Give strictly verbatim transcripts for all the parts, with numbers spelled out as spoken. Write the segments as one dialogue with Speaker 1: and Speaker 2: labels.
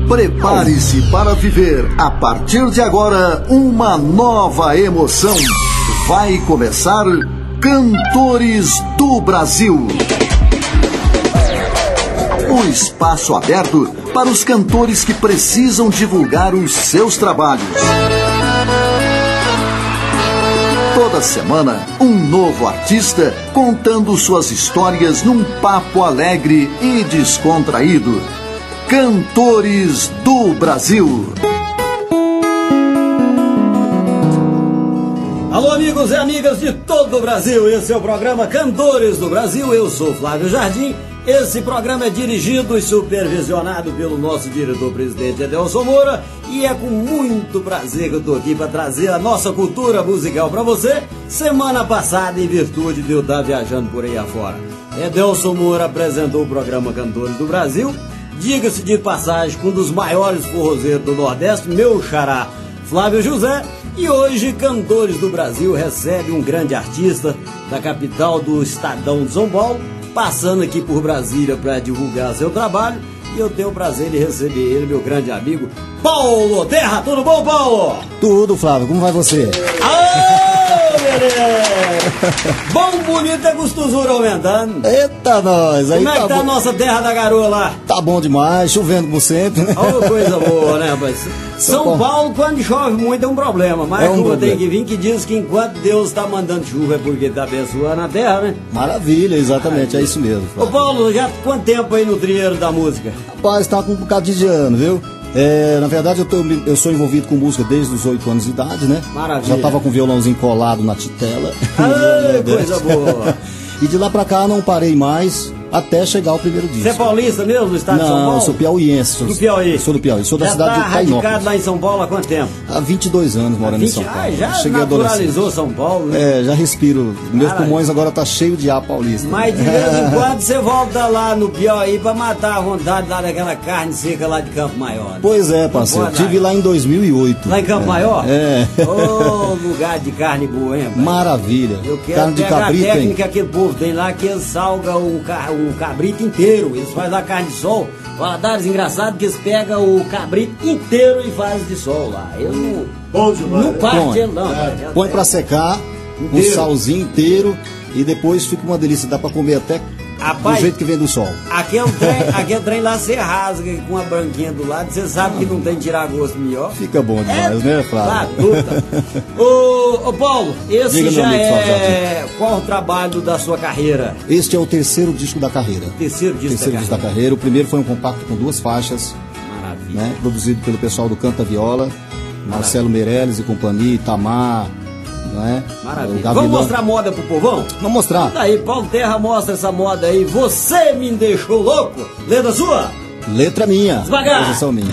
Speaker 1: Prepare-se para viver, a partir de agora, uma nova emoção. Vai começar Cantores do Brasil. O espaço aberto para os cantores que precisam divulgar os seus trabalhos. Toda semana, um novo artista contando suas histórias num papo alegre e descontraído. Cantores do Brasil.
Speaker 2: Alô, amigos e amigas de todo o Brasil, esse é o programa Cantores do Brasil. Eu sou Flávio Jardim. Esse programa é dirigido e supervisionado pelo nosso diretor-presidente Edelson Moura, e é com muito prazer que eu estou aqui para trazer a nossa cultura musical para você. Semana passada, em virtude de eu estar viajando por aí afora, Edelson Moura apresentou o programa Cantores do Brasil. Diga-se de passagem, com um dos maiores forrozeiros do Nordeste, meu xará Flávio José. E hoje, Cantores do Brasil recebe um grande artista da capital do Estadão de São Paulo, passando aqui por Brasília para divulgar seu trabalho. E eu tenho o prazer de receber ele, meu grande amigo Paulo Terra. Tudo bom, Paulo?
Speaker 3: Tudo, Flávio. Como vai você?
Speaker 2: Aô, beleza! Bom, bonito é gostosura aumentando.
Speaker 3: Eita, nós! Aí
Speaker 2: Como é
Speaker 3: tá
Speaker 2: que tá
Speaker 3: bom.
Speaker 2: A nossa terra da garoa lá?
Speaker 3: Tá bom demais, chovendo como sempre, né?
Speaker 2: Oh, coisa boa, né, rapaz? São
Speaker 3: Paulo.
Speaker 2: Paulo, quando chove muito, é um problema. Mas
Speaker 3: É
Speaker 2: a
Speaker 3: um
Speaker 2: chuva
Speaker 3: problema.
Speaker 2: tem que vir, que diz que enquanto Deus está mandando chuva é porque está abençoando a terra, né?
Speaker 3: Maravilha, exatamente, é isso mesmo.
Speaker 2: Ô,
Speaker 3: Flávio.
Speaker 2: Paulo, já quanto tempo aí no trieiro da música?
Speaker 3: Rapaz, tá com um bocadinho de ano, viu? É, na verdade, eu, tô, eu sou envolvido com música desde os oito anos de idade, né?
Speaker 2: Maravilha.
Speaker 3: Já tava com o violãozinho colado na titela.
Speaker 2: Ai, coisa boa.
Speaker 3: E de lá pra cá não parei mais até chegar ao primeiro disco.
Speaker 2: Você é paulista mesmo, do estado de São
Speaker 3: Não,
Speaker 2: Paulo?
Speaker 3: eu sou piauiense. Sou,
Speaker 2: Do Piauí.
Speaker 3: Sou do Piauí, sou da
Speaker 2: Já
Speaker 3: cidade
Speaker 2: tá
Speaker 3: de Tainópolis.
Speaker 2: radicado lá em São Paulo há quanto tempo?
Speaker 3: Há vinte e dois anos morando
Speaker 2: vinte
Speaker 3: em São Paulo.
Speaker 2: Ah, já
Speaker 3: Cheguei
Speaker 2: naturalizou
Speaker 3: adolescente.
Speaker 2: São Paulo, né?
Speaker 3: É, já respiro. Meus
Speaker 2: Caralho.
Speaker 3: pulmões agora tá cheio de ar paulista.
Speaker 2: Mas de vez em quando você volta lá no Piauí pra matar a vontade lá daquela carne seca lá de Campo Maior. Né?
Speaker 3: Pois é, parceiro.
Speaker 2: Pode,
Speaker 3: Tive lá em dois mil e oito.
Speaker 2: Lá em Campo
Speaker 3: é.
Speaker 2: Maior?
Speaker 3: É.
Speaker 2: Ô, lugar de carne boa, hein, rapaz?
Speaker 3: Maravilha.
Speaker 2: Eu quero
Speaker 3: Carne de
Speaker 2: pegar
Speaker 3: cabrito,
Speaker 2: a técnica
Speaker 3: hein?
Speaker 2: que aquele povo tem lá, que eles salgam um, ca... um cabrito inteiro. Eles fazem lá carne de sol. Valadares, engraçado que eles pegam o cabrito inteiro e fazem de sol lá. Eles não,
Speaker 4: Bom demais,
Speaker 2: não
Speaker 4: né?
Speaker 2: parte
Speaker 3: Põe.
Speaker 2: ele, não. rapaz.
Speaker 3: Põe pra secar, um
Speaker 2: Inteiro.
Speaker 3: salzinho inteiro e depois fica uma delícia. Dá pra comer até
Speaker 2: Rapaz,
Speaker 3: do jeito que vem do sol.
Speaker 2: Aquele trem, aquele trem lá você rasga com uma branquinha do lado, você sabe que não tem tirar gosto melhor.
Speaker 3: Fica bom demais, né, Flávio?
Speaker 2: Batuta. ô, ô Paulo, esse
Speaker 3: Diga, meu
Speaker 2: já
Speaker 3: amigo,
Speaker 2: é qual o trabalho da sua carreira?
Speaker 3: Este é o terceiro disco da carreira.
Speaker 2: Terceiro disco
Speaker 3: terceiro
Speaker 2: da
Speaker 3: disco da
Speaker 2: carreira.
Speaker 3: carreira. O primeiro foi um compacto com duas faixas,
Speaker 2: Maravilha.
Speaker 3: né? Produzido pelo pessoal do Canta Viola, Marcelo Meirelles e companhia, Itamar, não é?
Speaker 2: Maravilha.
Speaker 3: O Gavilão.
Speaker 2: Vamos mostrar a moda pro povão?
Speaker 3: Vamos mostrar.
Speaker 2: Daí, Paulo Terra mostra essa moda aí. Você me deixou louco. Letra sua?
Speaker 3: Letra minha.
Speaker 2: Devagar.
Speaker 3: Posição minha.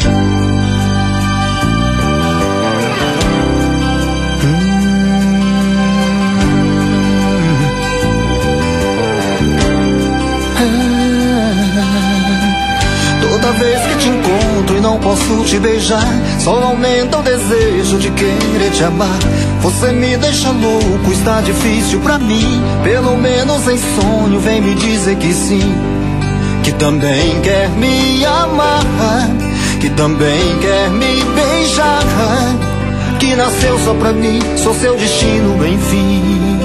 Speaker 5: Toda vez que te encontro e não posso te beijar, só aumenta o desejo de querer te amar. Você me deixa louco, está difícil pra mim. Pelo menos em sonho vem me dizer que sim, que também quer me amar, que também quer me beijar, que nasceu só pra mim, sou seu destino, enfim.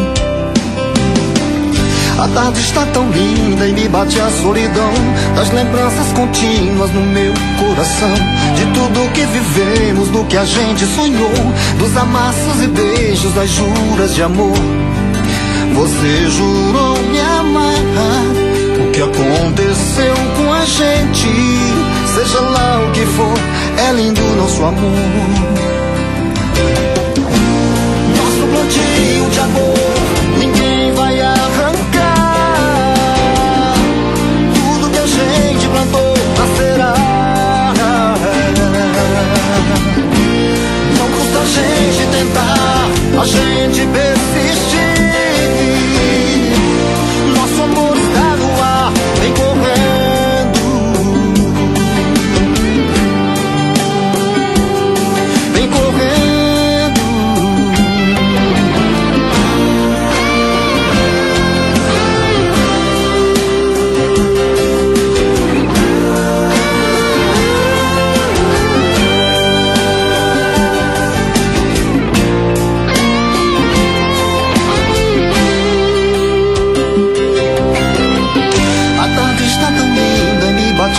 Speaker 5: A tarde está tão linda e me bate a solidão das lembranças contínuas no meu coração, de tudo que vivemos, do que a gente sonhou, dos amassos e beijos, das juras de amor. Você jurou me amar, o que aconteceu com a gente, seja lá o que for, é lindo nosso amor. Nosso plantio de amor ninguém vai arrancar. Tudo que a gente plantou nascerá. Não custa a gente tentar, a gente persistir. Nosso amor está no ar, vem correndo, vem correndo.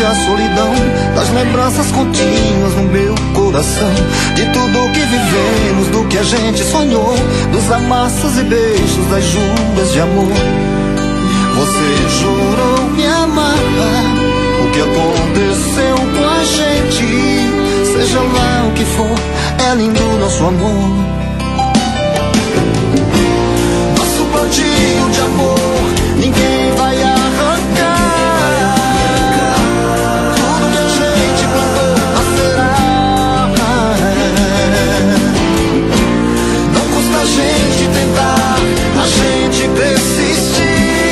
Speaker 5: sente a solidão das lembranças contínuas no meu coração, de tudo que vivemos, do que a gente sonhou, dos amassos e beijos, das juras de amor. Você jurou me amar, o que aconteceu com a gente, seja lá o que for, é lindo nosso amor. Nosso plantio de amor, ninguém vai arrancar. Tudo que a gente plantou nascerá. Não custa a gente tentar, a gente persistir.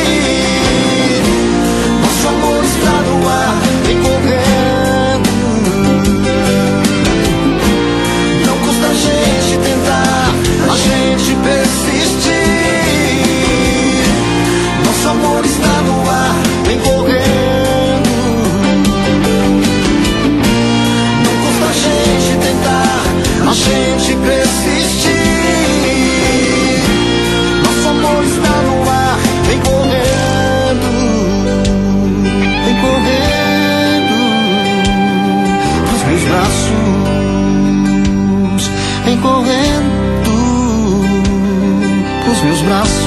Speaker 5: Nosso amor está no ar, vem correndo. Não custa a gente tentar, a gente persistir. Nosso amor está no ar, vem correndo. Não custa a gente tentar, a gente persistir. Nosso amor está no ar, vem correndo. Vem correndo pros meus braços. Vem correndo pros meus braços.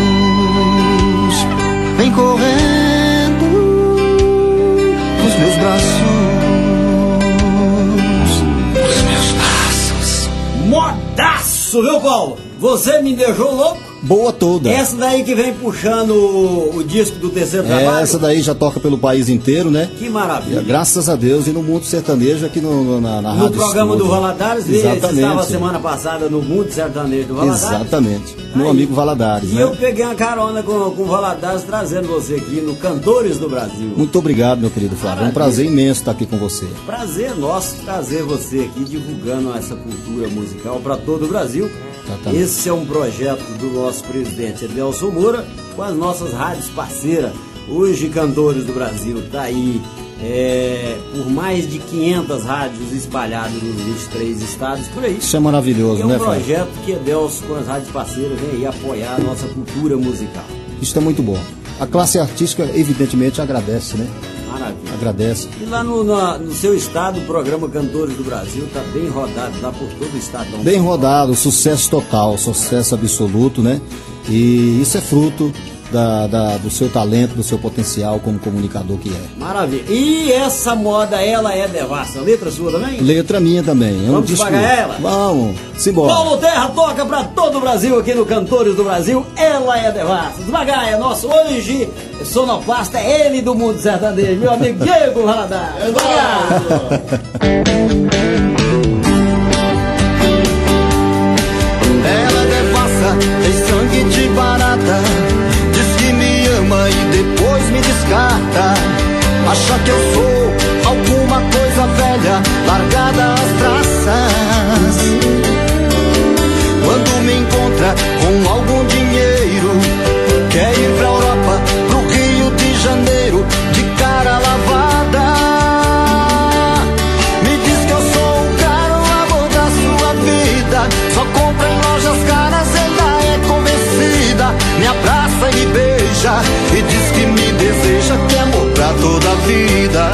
Speaker 5: Vem correndo pros meus braços. Pros meus braços.
Speaker 2: Modaço, viu, Paulo? Você me deixou louco?
Speaker 3: Boa toda.
Speaker 2: Essa daí que vem puxando o, o disco do terceiro trabalho?
Speaker 3: Essa daí já toca pelo país inteiro, né?
Speaker 2: Que maravilha.
Speaker 3: Graças a Deus, e no mundo sertanejo aqui no, no, na, na
Speaker 2: no
Speaker 3: Rádio
Speaker 2: programa
Speaker 3: Estúdio.
Speaker 2: do Valadares, você
Speaker 3: Exatamente.
Speaker 2: estava semana passada no Mundo Sertanejo do Valadares.
Speaker 3: Exatamente. Meu
Speaker 2: Aí,
Speaker 3: amigo Valadares,
Speaker 2: E
Speaker 3: né?
Speaker 2: eu peguei uma carona com, com o Valadares, trazendo você aqui no Cantores do Brasil.
Speaker 3: Muito obrigado, meu querido Flávio. É um prazer imenso estar aqui com você.
Speaker 2: Prazer nosso trazer você aqui, divulgando essa cultura musical para todo o Brasil.
Speaker 3: Exatamente.
Speaker 2: Esse é um projeto do nosso presidente Edelson Moura, com as nossas rádios parceiras. Hoje, Cantores do Brasil está aí é, por mais de quinhentas rádios espalhadas nos vinte e três estados, por aí.
Speaker 3: Isso é maravilhoso,
Speaker 2: E é um
Speaker 3: né, Flávio?
Speaker 2: projeto que Edelson, com as rádios parceiras, vem aí apoiar a nossa cultura musical.
Speaker 3: Isso é muito bom. A classe artística, evidentemente, agradece, né?
Speaker 2: Maravilha.
Speaker 3: Agradece.
Speaker 2: E lá no, na- no seu estado, o programa Cantores do Brasil está bem rodado lá por todo o estado.
Speaker 3: Bem rodado, sucesso total, sucesso absoluto, né? E isso é fruto da, da- do seu talento, do seu potencial como comunicador que é.
Speaker 2: Maravilha. E essa moda, ela é devassa. Letra sua também?
Speaker 3: Letra minha também. É um
Speaker 2: Vamos
Speaker 3: disco...
Speaker 2: pagar ela?
Speaker 3: Vamos, simbora.
Speaker 2: Paulo Terra toca pra todo o Brasil aqui no Cantores do Brasil. Ela é devassa. Devagar, é nosso hoje. Sonoplasta é ele do mundo sertanejo, meu amigo Diego Valadares. Devagar.
Speaker 5: Ela é devassa, tem sangue de barata. Diz que me ama e depois me descarta. Acha que eu sou alguma coisa velha, largada às traças. Quando me encontra com algum dinheiro, quer ir pra Europa, pro Rio de Janeiro, de cara lavada. Me diz que eu sou o caro amor da sua vida, só compra em lojas caras, ela é convencida. Me abraça e me beija e diz que me deseja, que é amor pra toda a vida.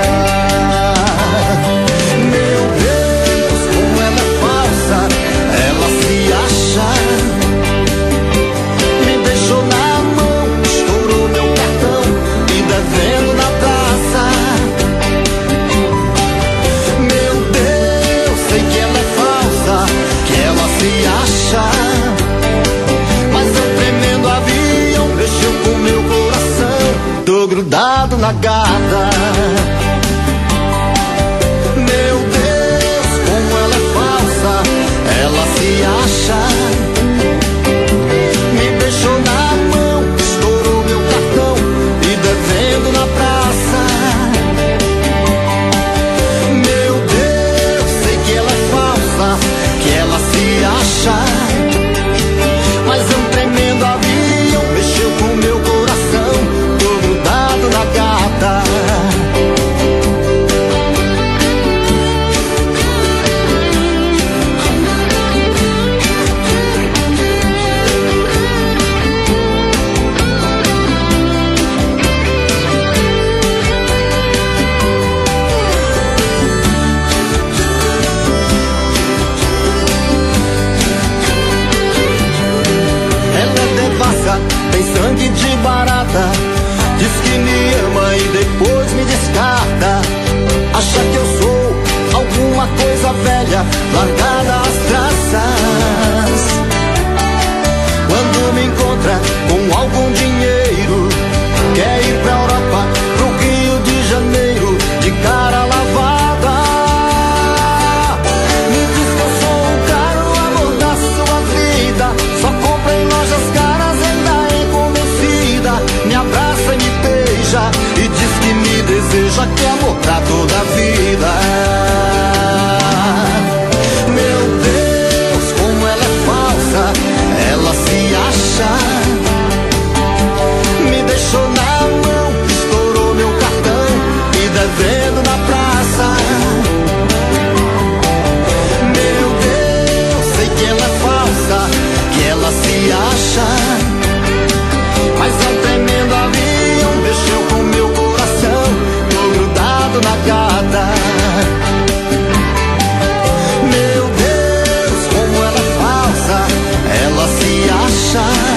Speaker 5: Meu Deus, como ela é falsa, ela se acha. Me deixou na mão, estourou meu cartão e devendo na praça. Meu Deus, sei que ela é falsa, que ela se acha. Mas é um tremendo avião, mexeu com meu coração, tô grudado na gata. Meu Deus, como ela é falsa, ela se acha. Me deixou na mão, estourou meu cartão e devendo na praça. Meu Deus, sei que ela é falsa, que ela se acha. Mas é um tremendo avião, mexeu com meu coração, tô grudado na gata. acha que é amor pra toda a vida. Meu Deus, como ela é falsa, ela se acha. Me deixou na mão, estourou meu cartão, me devendo na praça. Meu Deus, sei que ela é falsa, que ela se acha. Mas é um tremendo avião, mexeu com meu coração, tô grudado na gata. Meu Deus, como ela é falsa, ela se acha.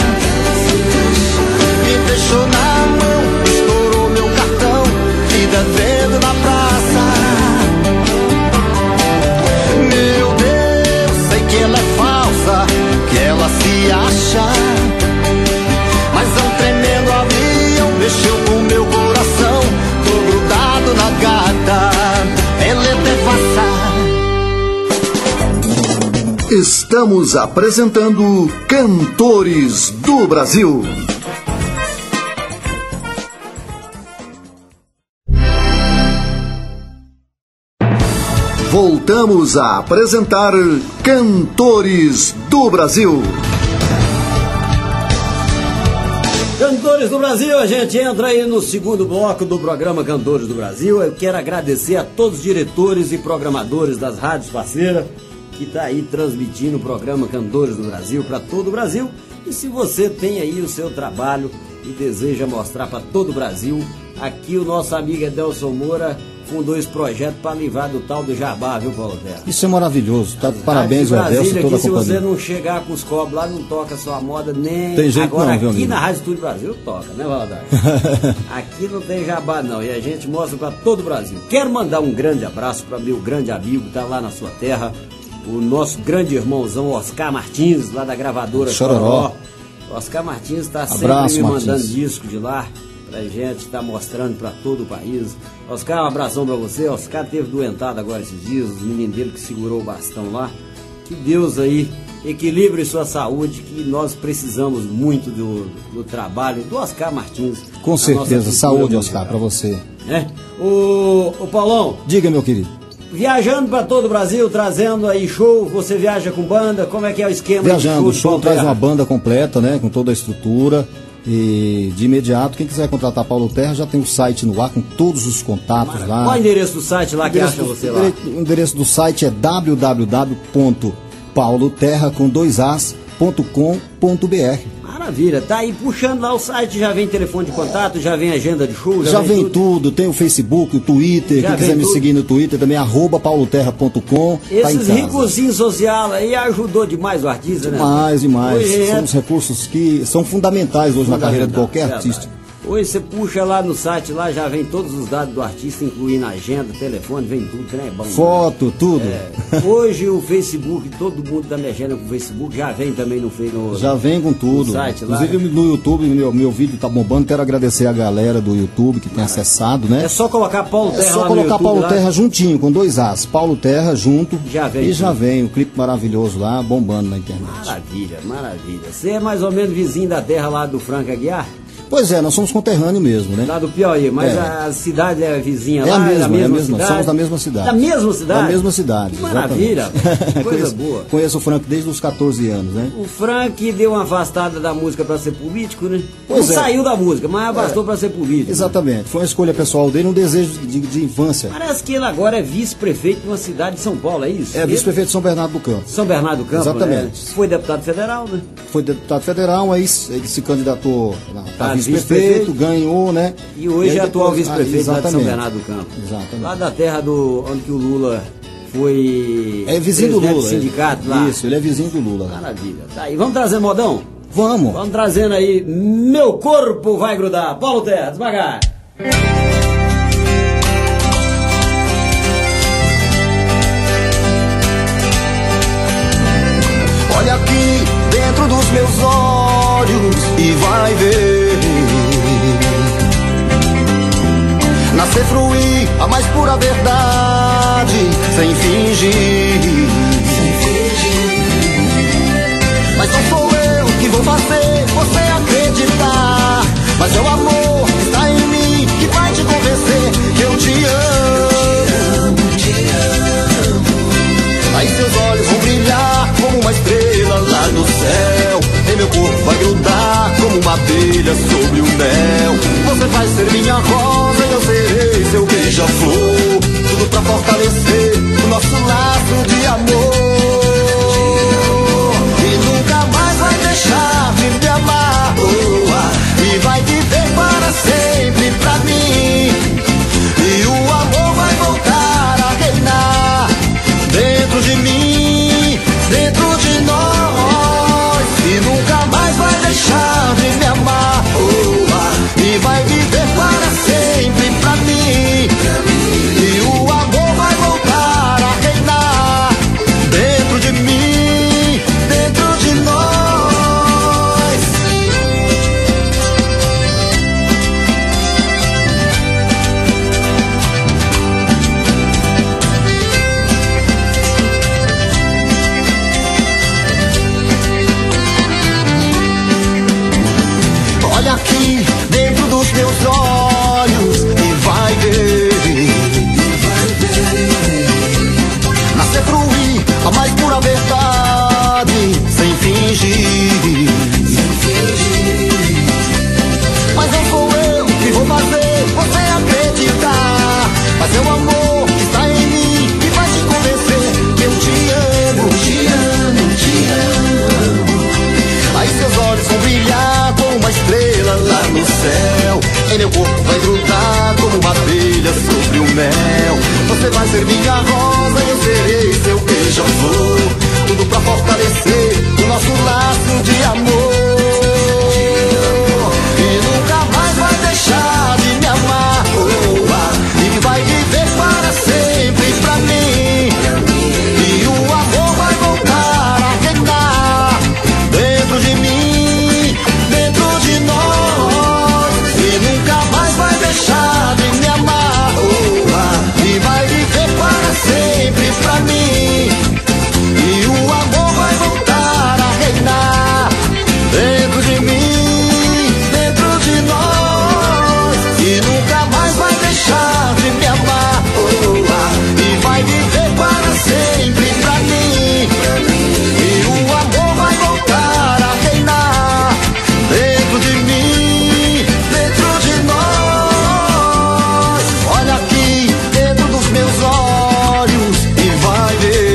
Speaker 5: Me deixou na mão, estourou meu cartão, me devendo na praça. Meu Deus, sei que ela é falsa, que ela se acha. Mas é um tremendo avião, mexeu com meu coração, tô grudado na gata, ela é devassa.
Speaker 1: Estamos apresentando Cantores do Brasil. Voltamos a apresentar Cantores do Brasil.
Speaker 2: Cantores do Brasil, a gente entra aí no segundo bloco do programa Cantores do Brasil. Eu quero agradecer a todos os diretores e programadores das rádios parceiras que está aí transmitindo o programa Cantores do Brasil para todo o Brasil. E se você tem aí o seu trabalho e deseja mostrar para todo o Brasil, aqui o nosso amigo Edelson Moura fundou esse projeto para livrar do tal do jabá, viu, Paulo Terra?
Speaker 3: Isso é maravilhoso, tá? Parabéns, o Edelson e toda a
Speaker 2: se
Speaker 3: companhia.
Speaker 2: você não chegar com os cobros lá, não toca sua moda nem...
Speaker 3: Tem jeito
Speaker 2: Agora
Speaker 3: não, viu,
Speaker 2: aqui
Speaker 3: amigo?
Speaker 2: na Rádio Estúdio Brasil toca, né, Valadares? Aqui não tem jabá não, e a gente mostra para todo o Brasil. Quero mandar um grande abraço para meu grande amigo que tá lá na sua terra, o nosso grande irmãozão Oscar Martins, lá da gravadora
Speaker 3: Chororó.
Speaker 2: Oscar Martins está sempre
Speaker 3: Abraço,
Speaker 2: me mandando
Speaker 3: Martins.
Speaker 2: disco de lá pra gente, tá mostrando pra todo o país. Oscar, um abração pra você. Oscar teve doentado agora esses dias, os meninos dele que segurou o bastão lá. Que Deus aí equilibre sua saúde, que nós precisamos muito do, do trabalho do Oscar Martins.
Speaker 3: Com certeza, saúde, Oscar, pra você.
Speaker 2: É? O, o Paulão,
Speaker 3: Diga, meu querido.
Speaker 2: viajando pra todo o Brasil, trazendo aí show, você viaja com banda, como é que é o esquema?
Speaker 3: Viajando, o
Speaker 2: de
Speaker 3: show
Speaker 2: Paulo
Speaker 3: traz
Speaker 2: Terra?
Speaker 3: uma banda completa, né? Com toda a estrutura. E de imediato, quem quiser contratar Paulo Terra já tem o site no ar com todos os contatos
Speaker 2: Mara,
Speaker 3: lá.
Speaker 2: Qual é o endereço do site lá
Speaker 3: O
Speaker 2: que
Speaker 3: endereço
Speaker 2: acha
Speaker 3: do-
Speaker 2: você lá?
Speaker 3: O endereço do site é w w w ponto paulo terra com dois as ponto com ponto b r.
Speaker 2: Maravilha, tá aí puxando lá o site, já vem telefone de contato, já vem agenda de show, já,
Speaker 3: Já vem tudo, tem o Facebook, o Twitter,
Speaker 2: Já
Speaker 3: quem quiser
Speaker 2: vem
Speaker 3: me
Speaker 2: tudo.
Speaker 3: seguir no Twitter também, arroba paulo terra ponto com. Tá em
Speaker 2: Esses
Speaker 3: casa.
Speaker 2: ricozinhos social aí ajudou demais o artista, né?
Speaker 3: Demais, demais.
Speaker 2: Hoje
Speaker 3: São
Speaker 2: é
Speaker 3: os recursos que são fundamentais hoje na carreira de qualquer
Speaker 2: Verdade.
Speaker 3: artista.
Speaker 2: Hoje você puxa lá no site, lá já vem todos os dados do artista, incluindo agenda, telefone, vem tudo, que não é bom. né?
Speaker 3: Foto, tudo.
Speaker 2: É. Hoje o Facebook, todo mundo da minha agenda com o Facebook, já vem também no, fe- no
Speaker 3: Já vem com tudo.
Speaker 2: no site lá.
Speaker 3: Inclusive no YouTube, meu, meu vídeo tá bombando. Quero agradecer a galera do YouTube que tem acessado, né?
Speaker 2: É só colocar Paulo Terra
Speaker 3: É só
Speaker 2: lá no
Speaker 3: colocar
Speaker 2: YouTube,
Speaker 3: Paulo
Speaker 2: lá.
Speaker 3: Terra juntinho, com dois As. Paulo Terra junto.
Speaker 2: Já vem
Speaker 3: E já
Speaker 2: tudo.
Speaker 3: vem. O clipe maravilhoso lá, bombando na internet.
Speaker 2: Maravilha, maravilha. Você é mais ou menos vizinho da terra lá do Franco Aguiar?
Speaker 3: Pois é, nós somos conterrâneos mesmo, né?
Speaker 2: Lá do Piauí, mas
Speaker 3: É.
Speaker 2: a cidade é vizinha
Speaker 3: É
Speaker 2: lá,
Speaker 3: a mesma,
Speaker 2: da mesma,
Speaker 3: é a mesma.
Speaker 2: cidade?
Speaker 3: Somos da mesma cidade.
Speaker 2: Da mesma cidade?
Speaker 3: Da mesma cidade.
Speaker 2: Que maravilha,
Speaker 3: exatamente.
Speaker 2: coisa
Speaker 3: conheço,
Speaker 2: boa.
Speaker 3: Conheço o Frank desde os catorze anos, né?
Speaker 2: O Frank deu uma afastada da música pra ser político, né?
Speaker 3: Pois
Speaker 2: Não
Speaker 3: é.
Speaker 2: saiu da música, mas afastou pra ser político.
Speaker 3: Exatamente. Foi uma escolha pessoal dele, um desejo de, de infância.
Speaker 2: Parece que ele agora é vice-prefeito de uma cidade de São Paulo, é isso?
Speaker 3: É vice-prefeito de São Bernardo do Campo.
Speaker 2: São Bernardo do Campo,
Speaker 3: Exatamente.
Speaker 2: né? Foi deputado federal, né?
Speaker 3: Foi deputado federal, aí ele se candidatou
Speaker 2: Ah,
Speaker 3: a
Speaker 2: vice-prefeito.
Speaker 3: vice-prefeito, ganhou, né?
Speaker 2: E hoje
Speaker 3: aí
Speaker 2: é atual
Speaker 3: depois-
Speaker 2: vice-prefeito
Speaker 3: ah,
Speaker 2: lá de São
Speaker 3: exatamente.
Speaker 2: Bernardo do Campo.
Speaker 3: Exatamente.
Speaker 2: Lá da terra do onde que o Lula foi
Speaker 3: É vizinho do
Speaker 2: presidente
Speaker 3: Lula.
Speaker 2: do sindicato
Speaker 3: é-
Speaker 2: lá.
Speaker 3: Isso, ele é vizinho do Lula. Lá.
Speaker 2: Maravilha. Tá aí, vamos trazer modão?
Speaker 3: Vamos.
Speaker 2: Vamos trazendo aí, meu corpo vai grudar. Paulo Terra, devagar.
Speaker 5: Olha aqui dentro dos meus olhos e vai ver. Nascer, fruir a mais pura verdade, sem fingir. Mas não sou eu que vou fazer você acreditar, mas é o amor que está em mim que vai te convencer que eu te pra fortalecer o nosso laço de amor. E nunca mais vai deixar de me amar, oh, ah, e vai viver para sempre pra mim. E o amor vai voltar a reinar dentro de mim, dentro de nós. E nunca mais vai deixar de me amar, oh, ah, e vai viver para sempre pra mim. E o amor vai voltar a reinar dentro de mim, dentro de nós. Olha aqui dentro dos meus olhos e vai ver, nascer, fluir a mais pura verdade, sem fingir. Mas não sou eu que vou fazer você acreditar, mas é o amor que está em mim que vai te convencer que eu te amo, te amo, te amo. Aí seus olhos vão brilhar como uma estrela lá no céu. Em meu corpo vai grudar como uma abelha sobre o mel. Você vai ser minha rosa e eu serei seu beija-flor. Tudo pra fortalecer o nosso laço de amor. E nunca mais vai deixar de me amar, oh, ah, e vai viver para sempre pra mim. E o amor vai voltar a reinar dentro de mim, dentro de nós. E nunca mais vai deixar de me amar, oh, ah, e vai viver para sempre pra mim. E o amor vai voltar a reinar dentro de mim, dentro de nós. E nunca mais vai deixar de me amar, oh, ah, e vai viver para sempre pra mim. E o amor vai voltar a reinar dentro de mim, dentro de nós. Olha aqui dentro dos meus olhos e vai ver.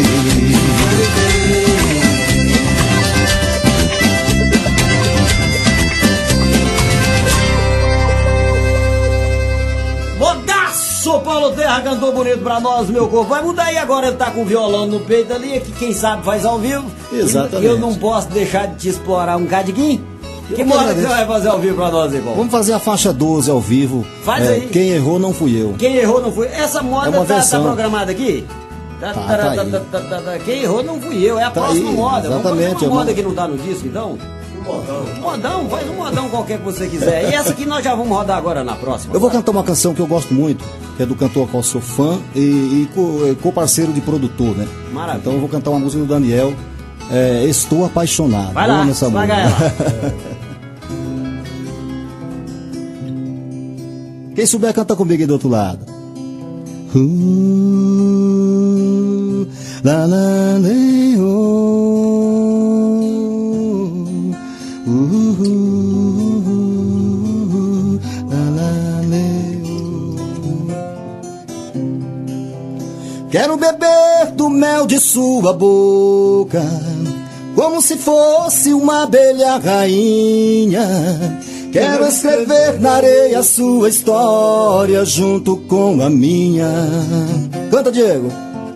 Speaker 2: Modaço! Paulo Terra cantou bonito pra nós, meu corpo. Vai mudar aí agora, ele tá com o violão no peito ali, que quem sabe faz ao vivo.
Speaker 3: Exatamente.
Speaker 2: E eu não posso deixar de te explorar um cadinho. Que
Speaker 3: Eu
Speaker 2: moda que
Speaker 3: agradeço.
Speaker 2: você vai fazer ao vivo pra nós, irmão?
Speaker 3: Vamos fazer a faixa doze ao vivo.
Speaker 2: Faz
Speaker 3: É,
Speaker 2: aí.
Speaker 3: Quem errou não fui eu.
Speaker 2: Quem errou não fui. Essa moda
Speaker 3: É uma
Speaker 2: tá, tá
Speaker 3: versão.
Speaker 2: programada aqui? Tá,
Speaker 3: Tá,
Speaker 2: tá,
Speaker 3: tá
Speaker 2: tá,
Speaker 3: aí.
Speaker 2: tá, tá, tá, tá. Quem errou não fui eu, é a
Speaker 3: Tá
Speaker 2: próxima
Speaker 3: aí,
Speaker 2: moda. Vamos
Speaker 3: exatamente,
Speaker 2: fazer
Speaker 3: é
Speaker 2: uma
Speaker 3: uma-
Speaker 2: moda que não tá no disco, então? Um modão, faz um modão qualquer que você quiser. E essa aqui nós já vamos rodar agora na próxima.
Speaker 3: Eu vou cantar uma canção que eu gosto muito, que é do cantor qual eu sou fã e, e co- e co-parceiro de produtor, né?
Speaker 2: Maravilha.
Speaker 3: Então eu vou cantar uma música do Daniel, é, Estou Apaixonado.
Speaker 2: Vai lá,
Speaker 3: Amo essa
Speaker 2: esmaga
Speaker 3: música.
Speaker 2: ela.
Speaker 3: Quem souber, canta comigo aí do outro lado. Uh, la, la, le, oh. Uh, la, la, le, oh. Quero beber do mel de sua boca, como se fosse uma abelha rainha. Quero escrever na areia a sua história junto com a minha. Canta, Diego.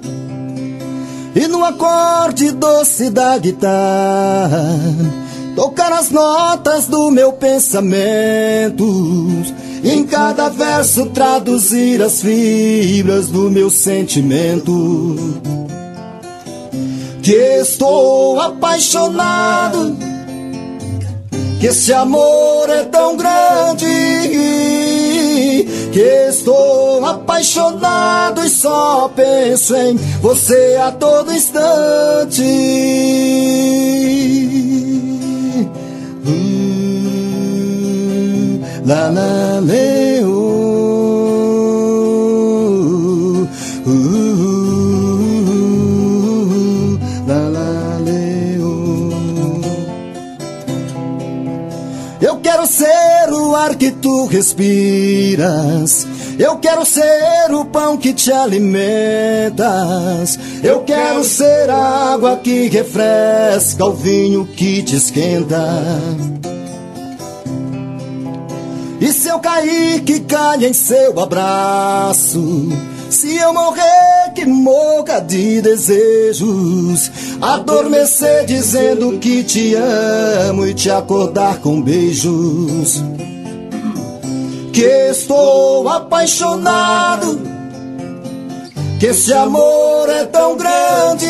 Speaker 3: E no acorde doce da guitarra tocar as notas do meu pensamento, e em cada verso traduzir as fibras do meu sentimento. Que estou apaixonado, que esse amor é tão grande, que estou apaixonado e só penso em você a todo instante. Uh, la la le, oh, uh, uh, la la le, oh. Eu quero ser o ar que tu respiras, Eu quero ser o pão que te alimentas. Eu quero ser a água que refresca, o vinho que te esquenta. E se eu cair, que caia em seu abraço. Se eu morrer, que morra de desejos. Adormecer dizendo que te amo e te acordar com beijos. Que estou apaixonado, que esse amor é tão grande.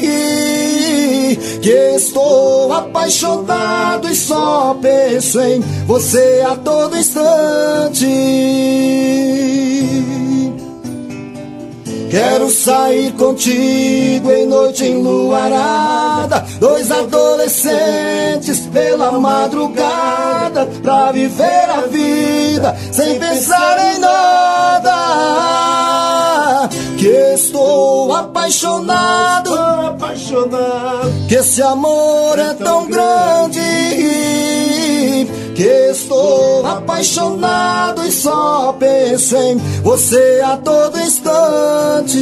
Speaker 3: Que estou apaixonado e só penso em você a todo instante. Quero sair contigo em noite enluarada, dois adolescentes pela madrugada, pra viver a vida sem pensar em nada. Que estou apaixonado, apaixonado, que esse amor é tão grande. Que estou apaixonado e só penso em você a todo instante.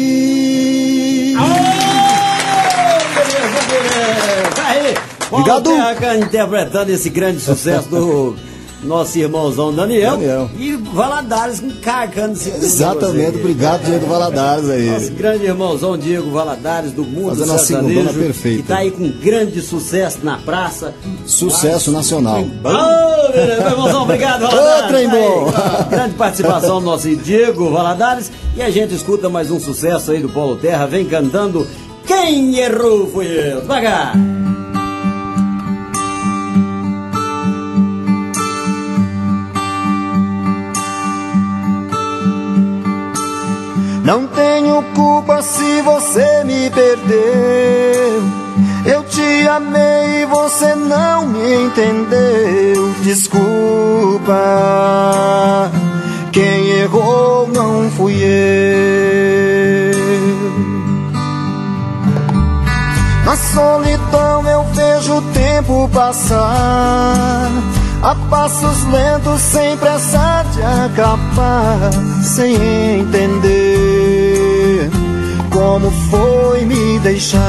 Speaker 2: Aí,
Speaker 3: obrigado.
Speaker 2: Interpretando esse grande sucesso do nosso irmãozão Daniel,
Speaker 3: Daniel.
Speaker 2: E Valadares carcando esse
Speaker 3: exatamente, obrigado Diego Valadares aí.
Speaker 2: Nosso grande irmãozão Diego Valadares do mundo
Speaker 3: fazendo
Speaker 2: sertanejo,
Speaker 3: perfeita.
Speaker 2: Que tá aí com grande sucesso na praça.
Speaker 3: Sucesso nacional.
Speaker 2: Oh, meu irmãozão, obrigado, Valadares.
Speaker 3: Ô, trem bom.
Speaker 2: Tá grande participação do nosso Diego Valadares. E a gente escuta mais um sucesso aí do Paulo Terra, vem cantando Quem Errou Fui Eu. Devagar.
Speaker 5: Não tenho culpa se você me perdeu. Eu te amei e você não me entendeu. Desculpa, quem errou não fui eu. Na solidão eu vejo o tempo passar, a passos lentos, sem pressa de acabar, sem entender como foi me deixar.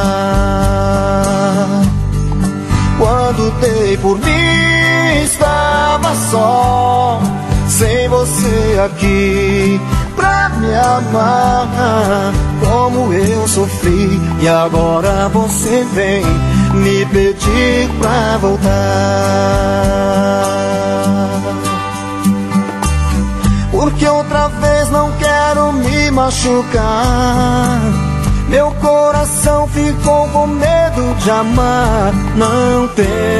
Speaker 5: Quando dei por mim estava só, sem você aqui pra me amar. Como eu sofri e agora você vem me pedir pra voltar. Porque outra vez não quero me machucar. Meu coração ficou com medo de amar. Não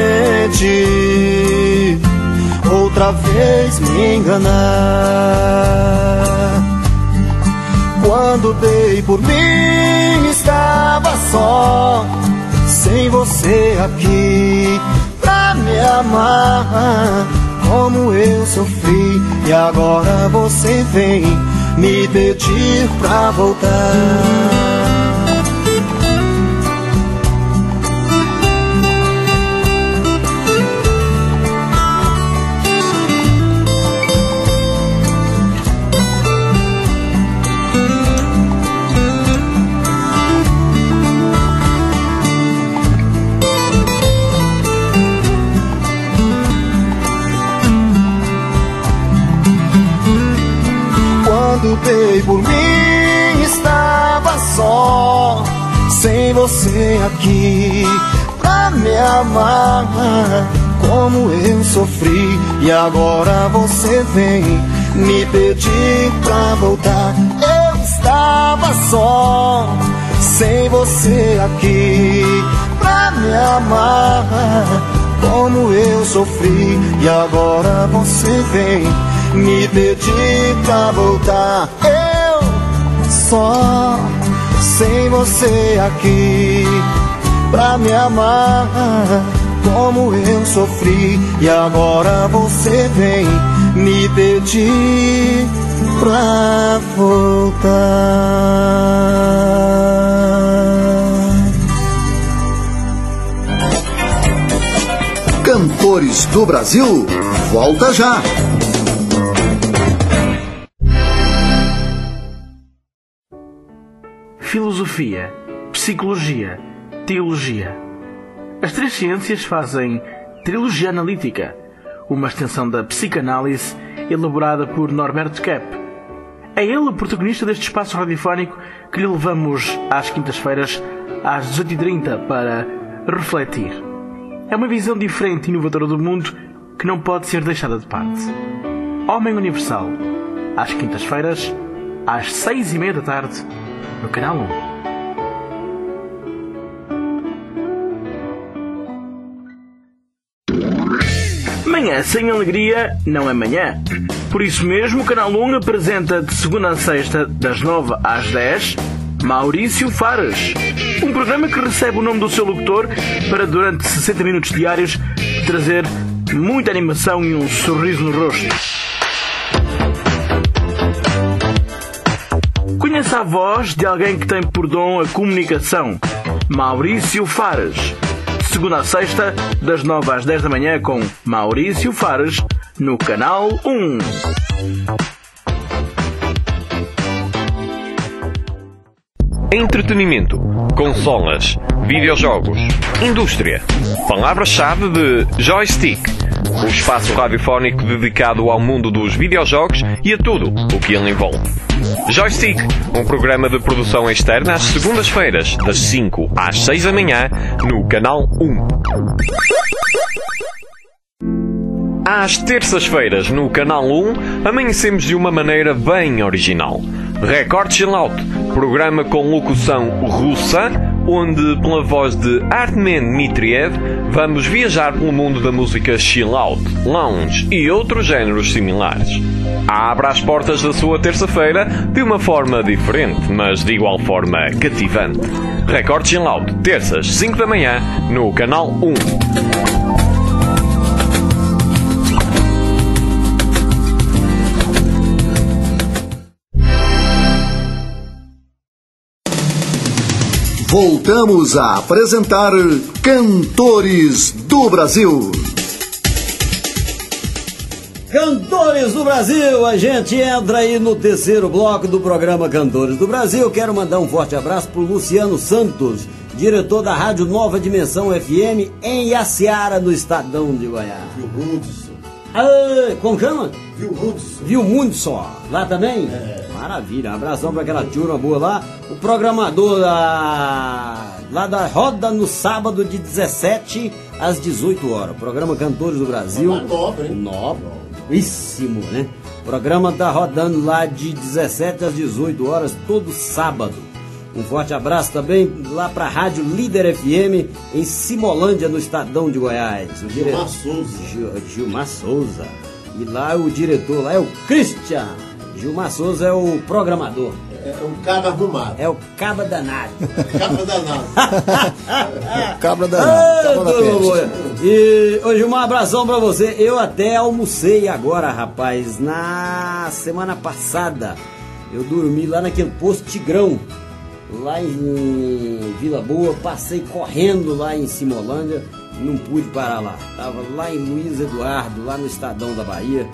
Speaker 5: tente outra vez me enganar. Quando dei por mim estava só, sem você aqui pra me amar. Como eu sofri e agora você vem me pedir pra voltar. Quando dei por mim estava só, sem você aqui pra me amar. Como eu sofri e agora você vem me pedir pra voltar. Eu estava só, sem você aqui pra me amar. Como eu sofri e agora você vem me pedir pra voltar. Eu só, sem você aqui pra me amar. Como eu sofri e agora você vem me pedir pra voltar.
Speaker 1: Cantores do Brasil, volta já!
Speaker 4: filosofia, psicologia, teologia. As três ciências fazem trilogia analítica, uma extensão da psicanálise elaborada por Norberto Kepp. É ele o protagonista deste espaço radiofónico que lhe levamos às quintas-feiras às dezoito e trinta para refletir. É uma visão diferente e inovadora do mundo que não pode ser deixada de parte. Homem Universal, às quintas-feiras, às seis e meia da tarde, no Canal um. Manhã sem alegria não é manhã. Por isso mesmo, o Canal um apresenta de segunda a sexta, das nove às dez, Maurício Fares. Um programa que recebe o nome do seu locutor para, durante sessenta minutos diários, trazer muita animação e um sorriso no rosto. Conheça a voz de alguém que tem por dom a comunicação. Maurício Fares. Segunda a sexta, das nove às dez da manhã, com Maurício Fares, no Canal um.
Speaker 6: Entretenimento, consolas, videojogos, indústria. Palavra-chave de Joystick, o espaço radiofónico dedicado ao mundo dos videojogos e a tudo o que ele envolve. Joystick, um programa de produção externa às segundas-feiras, das cinco às seis da manhã, no Canal um. Às terças-feiras, no Canal um, amanhecemos de uma maneira bem original. Record Chill Out, programa com locução russa, onde, pela voz de Artmen Dmitriev, vamos viajar pelo mundo da música chill out, lounge e outros géneros similares. Abra as portas da sua terça-feira de uma forma diferente, mas de igual forma cativante. Record Chill Out, terças, cinco da manhã, no Canal um.
Speaker 1: Voltamos a apresentar Cantores do Brasil.
Speaker 2: Cantores do Brasil, a gente entra aí no terceiro bloco do programa Cantores do Brasil. Quero mandar um forte abraço pro Luciano Santos, diretor da Rádio Nova Dimensão F M em Iaciara, no Estadão de Goiás.
Speaker 7: Vilmundson.
Speaker 2: Ah, como chama?
Speaker 7: Vilmundson.
Speaker 2: Vilmundson, lá também?
Speaker 7: É.
Speaker 2: Maravilha, um abração para aquela turma boa lá. O programador da, lá da Roda no sábado de dezessete às dezoito horas. Programa Cantores do Brasil.
Speaker 7: É nobre, hein?
Speaker 2: Novíssimo, né? O programa tá rodando lá de dezessete às dezoito horas, todo sábado. Um forte abraço também lá para a Rádio Líder F M em Simolândia, no Estadão de Goiás. O dire...
Speaker 7: Gilmar Souza.
Speaker 2: Gil... Gilmar Souza. E lá o diretor lá é o Christian. Gilmar Souza é o programador.
Speaker 7: É, é um cabra arrumado.
Speaker 2: É o cabra danado.
Speaker 7: Cabra danado.
Speaker 3: Cabra danado. Cabra da
Speaker 2: e, ô Gilmar, um abração pra você. Eu até almocei agora, rapaz. Na semana passada, eu dormi lá naquele posto Tigrão, lá em Vila Boa. Passei correndo lá em Simolândia. Não pude parar lá. Tava lá em Luiz Eduardo, lá no Estadão da Bahia.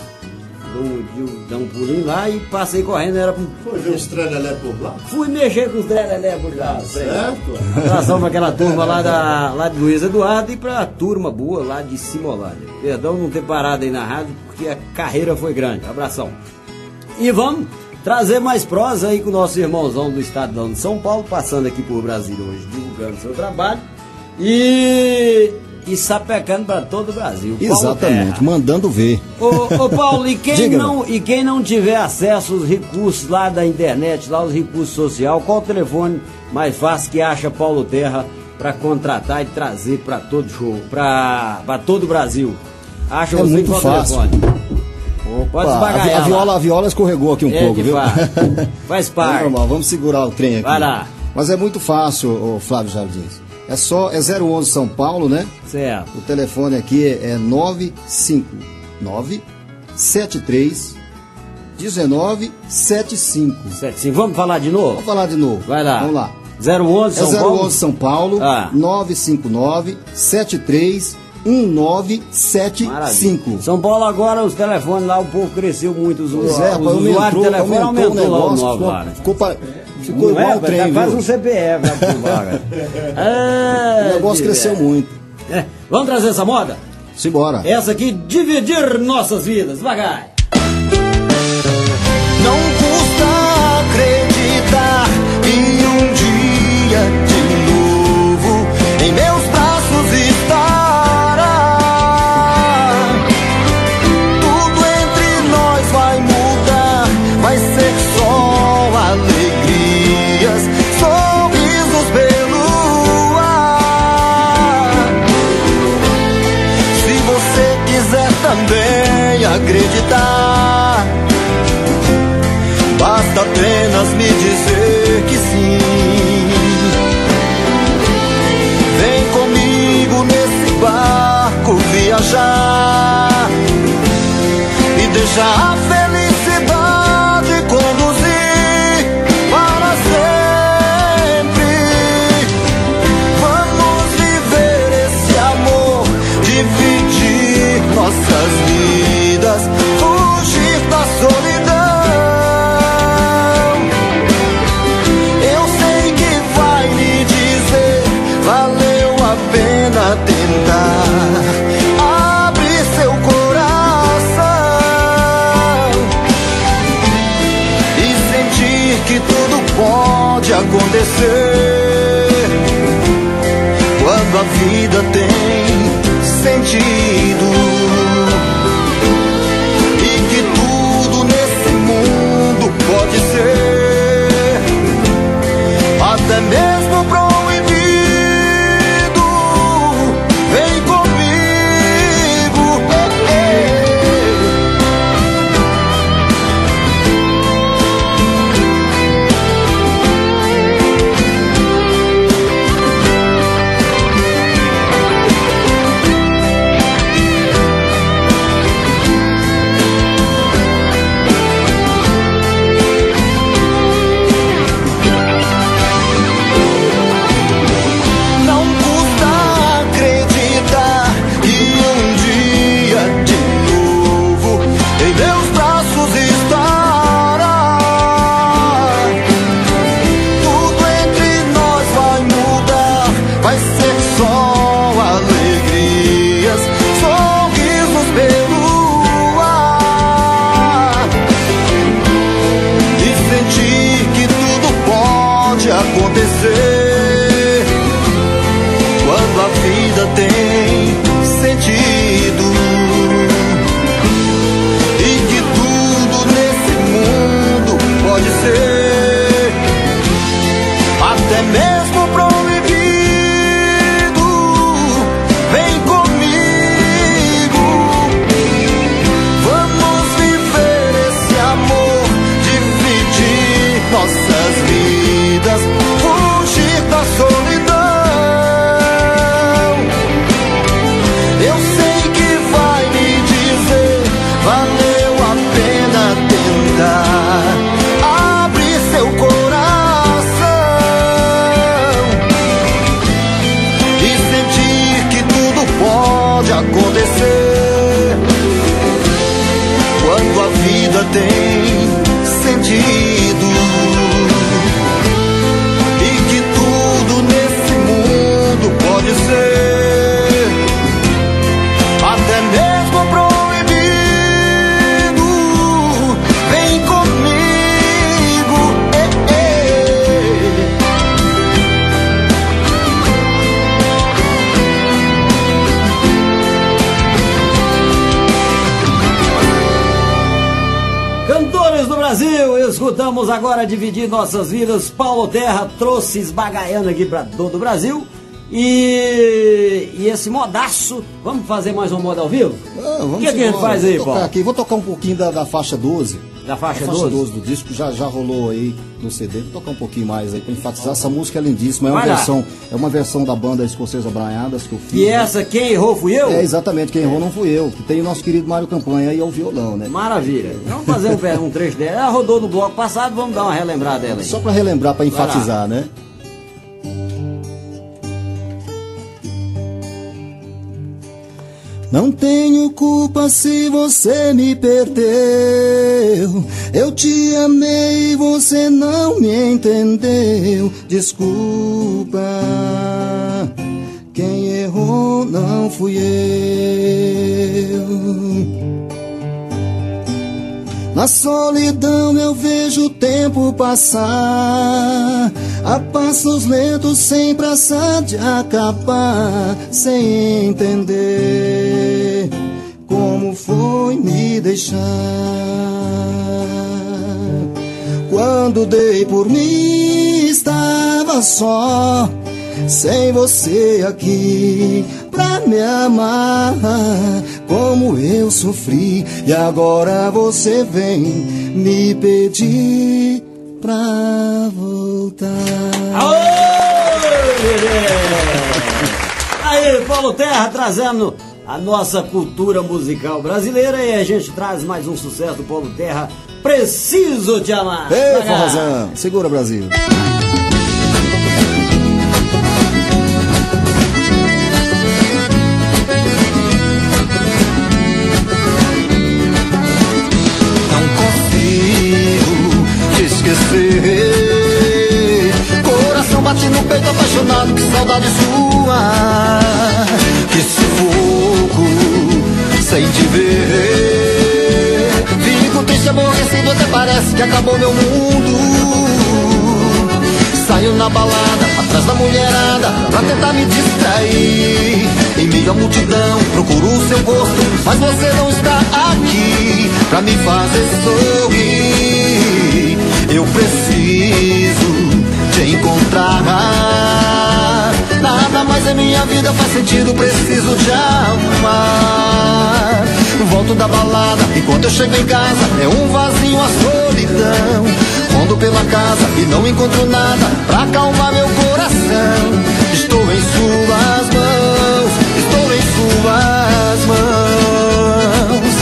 Speaker 2: Dei um pulinho lá e passei correndo. Era pro...
Speaker 7: Foi ver os trelelé por lá?
Speaker 2: Fui mexer com os trelelé por lá.
Speaker 7: Certo?
Speaker 2: Abração pra aquela turma lá, da, lá de Luiz Eduardo e pra turma boa lá de Simolândia. Perdão não ter parado aí na rádio, porque a carreira foi grande. Abração. E vamos trazer mais prosa aí com o nosso irmãozão do Estadão de São Paulo, passando aqui por Brasília hoje, divulgando seu trabalho. E... E sapecando para todo o Brasil.
Speaker 3: Exatamente, mandando ver.
Speaker 2: Ô, ô Paulo, e quem, não, e quem não tiver acesso aos recursos lá da internet, lá os recursos sociais, qual o telefone mais fácil que acha Paulo Terra para contratar e trazer para todo show, para todo o Brasil? Acha
Speaker 3: é
Speaker 2: você
Speaker 3: muito
Speaker 2: qual
Speaker 3: fácil.
Speaker 2: telefone? Pode
Speaker 3: a, a, viola, a viola escorregou aqui um
Speaker 2: é
Speaker 3: pouco, viu?
Speaker 2: Faz, faz parte.
Speaker 3: É normal, vamos segurar o trem aqui.
Speaker 2: Vai lá.
Speaker 3: Mas é muito fácil, ô, Flávio Jardins. É só, é zero onze São Paulo, né?
Speaker 2: Certo.
Speaker 3: O telefone aqui é nove cinco nove, sete três, um nove sete cinco.
Speaker 2: Vamos falar de novo?
Speaker 3: Vamos falar de novo.
Speaker 2: Vai lá.
Speaker 3: Vamos lá.
Speaker 2: zero onze São
Speaker 3: é zero onze
Speaker 2: Paulo?
Speaker 3: São Paulo,
Speaker 2: ah.
Speaker 3: nove cinco nove, sete três, um nove sete cinco.
Speaker 2: São Paulo agora, os telefones lá, o povo cresceu muito. Os,
Speaker 3: pois é,
Speaker 2: os usuários de telefone aumentou,
Speaker 3: aumentou o negócio,
Speaker 2: lá o
Speaker 3: ficou,
Speaker 2: lá, né?
Speaker 3: ficou para... Ficou
Speaker 2: Não
Speaker 3: igual
Speaker 2: é,
Speaker 3: o trem,
Speaker 2: já faz
Speaker 3: viu?
Speaker 2: um C P F lá pro vaga. Ah,
Speaker 3: O negócio cresceu muito.
Speaker 2: É, vamos trazer essa moda?
Speaker 3: Simbora.
Speaker 2: Essa aqui, dividir nossas vidas. Devagar.
Speaker 5: Não custa acreditar que um dia de novo em meus braços estará. Tudo entre nós vai mudar, vai ser só alegrias, sorrisos pelo ar. Se você quiser também acreditar, basta apenas me dizer que sim. Vem comigo nesse barco viajar e deixa a felicidade conduzir para sempre. Vamos viver esse amor, dividir nossas vidas, fugir da solidão. Tentar abrir seu coração e sentir que tudo pode acontecer quando a vida tem sentido, e que tudo nesse mundo pode ser até mesmo proibido. Acontecer quando a vida tem sentido, e que tudo nesse mundo pode ser até mesmo proibido. Vem comigo, vamos viver esse amor, dividir nossas vidas, fugir da solidão. Eu sei que vai me dizer, valeu a pena tentar abrir seu coração e sentir que tudo pode acontecer quando a vida tem sentido. Pode ser até mesmo proibido. Vem comigo, eh, eh.
Speaker 2: Cantores do Brasil, escutamos agora Dividir Nossas Vidas. Paulo Terra trouxe esbagaiando aqui para todo o Brasil. E, e esse modaço, vamos fazer mais um moda ao vivo?
Speaker 3: Ah,
Speaker 2: o que, que a gente faz aí, Paulo?
Speaker 3: Aqui. Vou tocar um pouquinho da, da faixa doze.
Speaker 2: Da faixa,
Speaker 3: a
Speaker 2: doze?
Speaker 3: faixa doze do disco, já, já rolou aí no C D. Vou tocar um pouquinho mais aí pra enfatizar. Essa música é lindíssima. É uma, versão, é uma versão da banda Escocesa Braiadas que eu fiz.
Speaker 2: E essa, quem errou fui eu?
Speaker 3: É, exatamente, quem errou não fui eu. Tem o nosso querido Mário Campanha aí ao violão, né?
Speaker 2: Maravilha. Vamos fazer um, um trecho dela. Ela rodou no bloco passado, vamos dar uma relembrada dela aí.
Speaker 3: Só pra relembrar, pra enfatizar, né? Não tenho culpa se você me perdeu. Eu te amei e você não me entendeu. Desculpa, quem errou não fui eu. Na solidão eu vejo o tempo passar, a passos lentos sem pressa de acabar, sem entender como foi me deixar. Quando dei por mim estava só, sem você aqui pra me amar. Como eu sofri, e agora você vem me pedir pra voltar.
Speaker 2: Aô! Aí, Paulo Terra trazendo a nossa cultura musical brasileira, e a gente traz mais um sucesso do Paulo Terra, Preciso Te Amar.
Speaker 3: Ei, forrozão, segura, Brasil.
Speaker 5: Coração bate no peito apaixonado, que saudade sua, que sufoco sem te ver. Fico triste, aborrecido, até parece que acabou meu mundo. Saio na balada, atrás da mulherada, pra tentar me distrair. Em meio à multidão, procuro o seu rosto, mas você não está aqui pra me fazer sorrir. Eu preciso te encontrar. Nada mais em minha vida faz sentido, preciso te amar. Volto da balada e quando eu chego em casa é um vazio, a solidão. Rondo pela casa e não encontro nada pra acalmar meu coração. Estou em suas mãos, estou em suas mãos.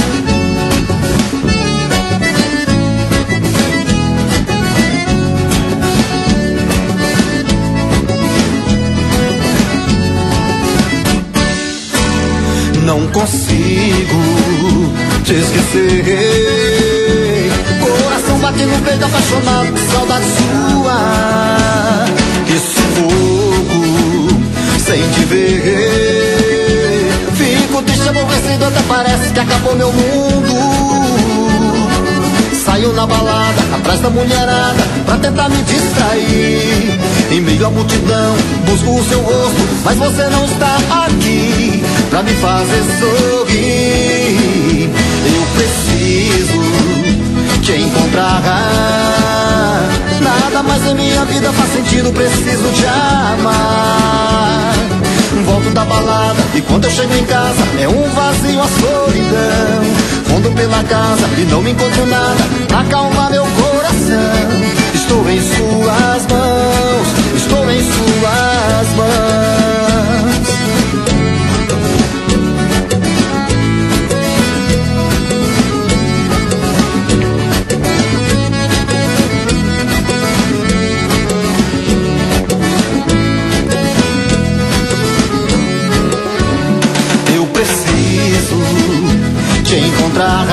Speaker 5: Não consigo te esquecer. Coração bate no peito apaixonado, que saudade sua, que sufoco sem te ver. Fico triste, aborrecido, até parece que acabou meu mundo. Saio na balada, atrás da mulherada, pra tentar me distrair. Em meio à multidão, busco o seu rosto, mas você não está aqui pra me fazer sorrir. Eu preciso te encontrar. Nada mais em minha vida faz sentido, preciso te amar. Volto da balada e quando eu chego em casa é um vazio, a solidão. Rondo pela casa e não me encontro nada pra acalmar meu coração. Estou em suas mãos, estou em suas mãos. Eu preciso te encontrar.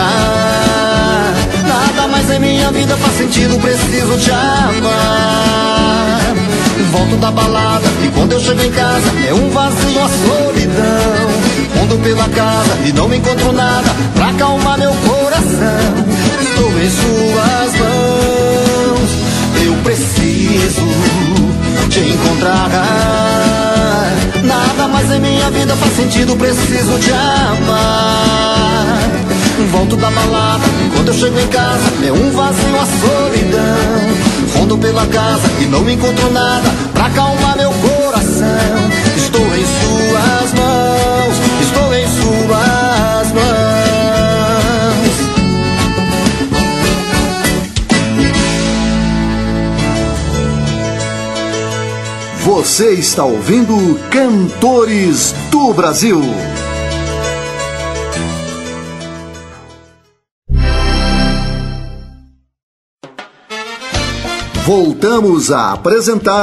Speaker 5: Nada mais em minha vida faz sentido, preciso te amar. Volto da balada e quando eu chego em casa é um vazio, a solidão. Rondo pela casa e não encontro nada pra acalmar meu coração. Estou em suas mãos, eu preciso te encontrar. Nada mais em minha vida faz sentido, preciso te amar. Volto da balada, quando eu chego em casa é um vazio, a solidão. Rondo pela casa e não encontro nada pra acalmar meu coração. Estou em suas mãos, estou em suas mãos.
Speaker 1: Você está ouvindo Cantores do Brasil. Voltamos a apresentar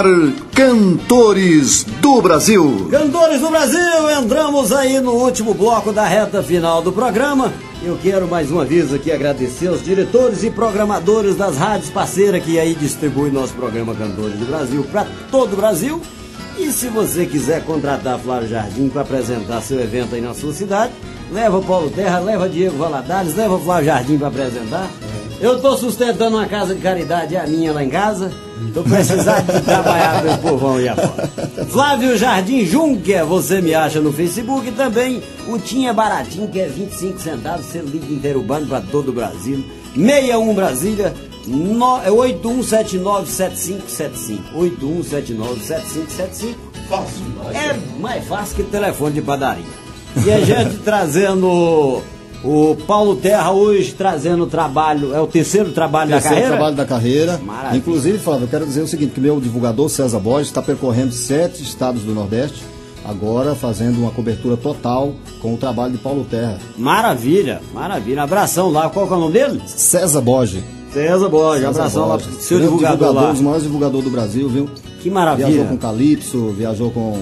Speaker 1: Cantores do Brasil.
Speaker 2: Cantores do Brasil, entramos aí no último bloco da reta final do programa. Eu quero mais uma vez aqui agradecer aos diretores e programadores das rádios parceiras que aí distribuem nosso programa Cantores do Brasil para todo o Brasil. E se você quiser contratar Flávio Jardim para apresentar seu evento aí na sua cidade, leva o Paulo Terra, leva Diego Valadares, leva o Flávio Jardim para apresentar. Eu estou sustentando uma casa de caridade, a minha lá em casa. Estou precisando de trabalhar com esse povão aí afora. Flávio Jardim Juncker, você me acha no Facebook. E também o Tinha Baratinho, que é vinte e cinco centavos. Você liga interurbano para todo o Brasil. sessenta e um Brasília, oito um sete nove sete cinco sete cinco. oito um sete nove sete cinco sete cinco.
Speaker 7: Fácil,
Speaker 2: é mais fácil que telefone de padaria. E a gente trazendo o Paulo Terra hoje, trazendo o trabalho, é o terceiro trabalho
Speaker 3: terceiro
Speaker 2: da carreira?
Speaker 3: trabalho da carreira.
Speaker 2: Maravilha.
Speaker 3: Inclusive, Flávio, eu quero dizer o seguinte, que meu divulgador César Borges está percorrendo sete estados do Nordeste, agora fazendo uma cobertura total com o trabalho de Paulo Terra.
Speaker 2: Maravilha, maravilha. Abração lá, qual que é o nome dele?
Speaker 3: César Borges.
Speaker 2: César Borges,
Speaker 3: César
Speaker 2: abração
Speaker 3: Borges.
Speaker 2: lá pro seu
Speaker 3: Grande
Speaker 2: divulgador,
Speaker 3: divulgador,
Speaker 2: lá.
Speaker 3: Um dos maiores divulgadores do Brasil, viu?
Speaker 2: Que maravilha.
Speaker 3: Viajou com Calypso, viajou com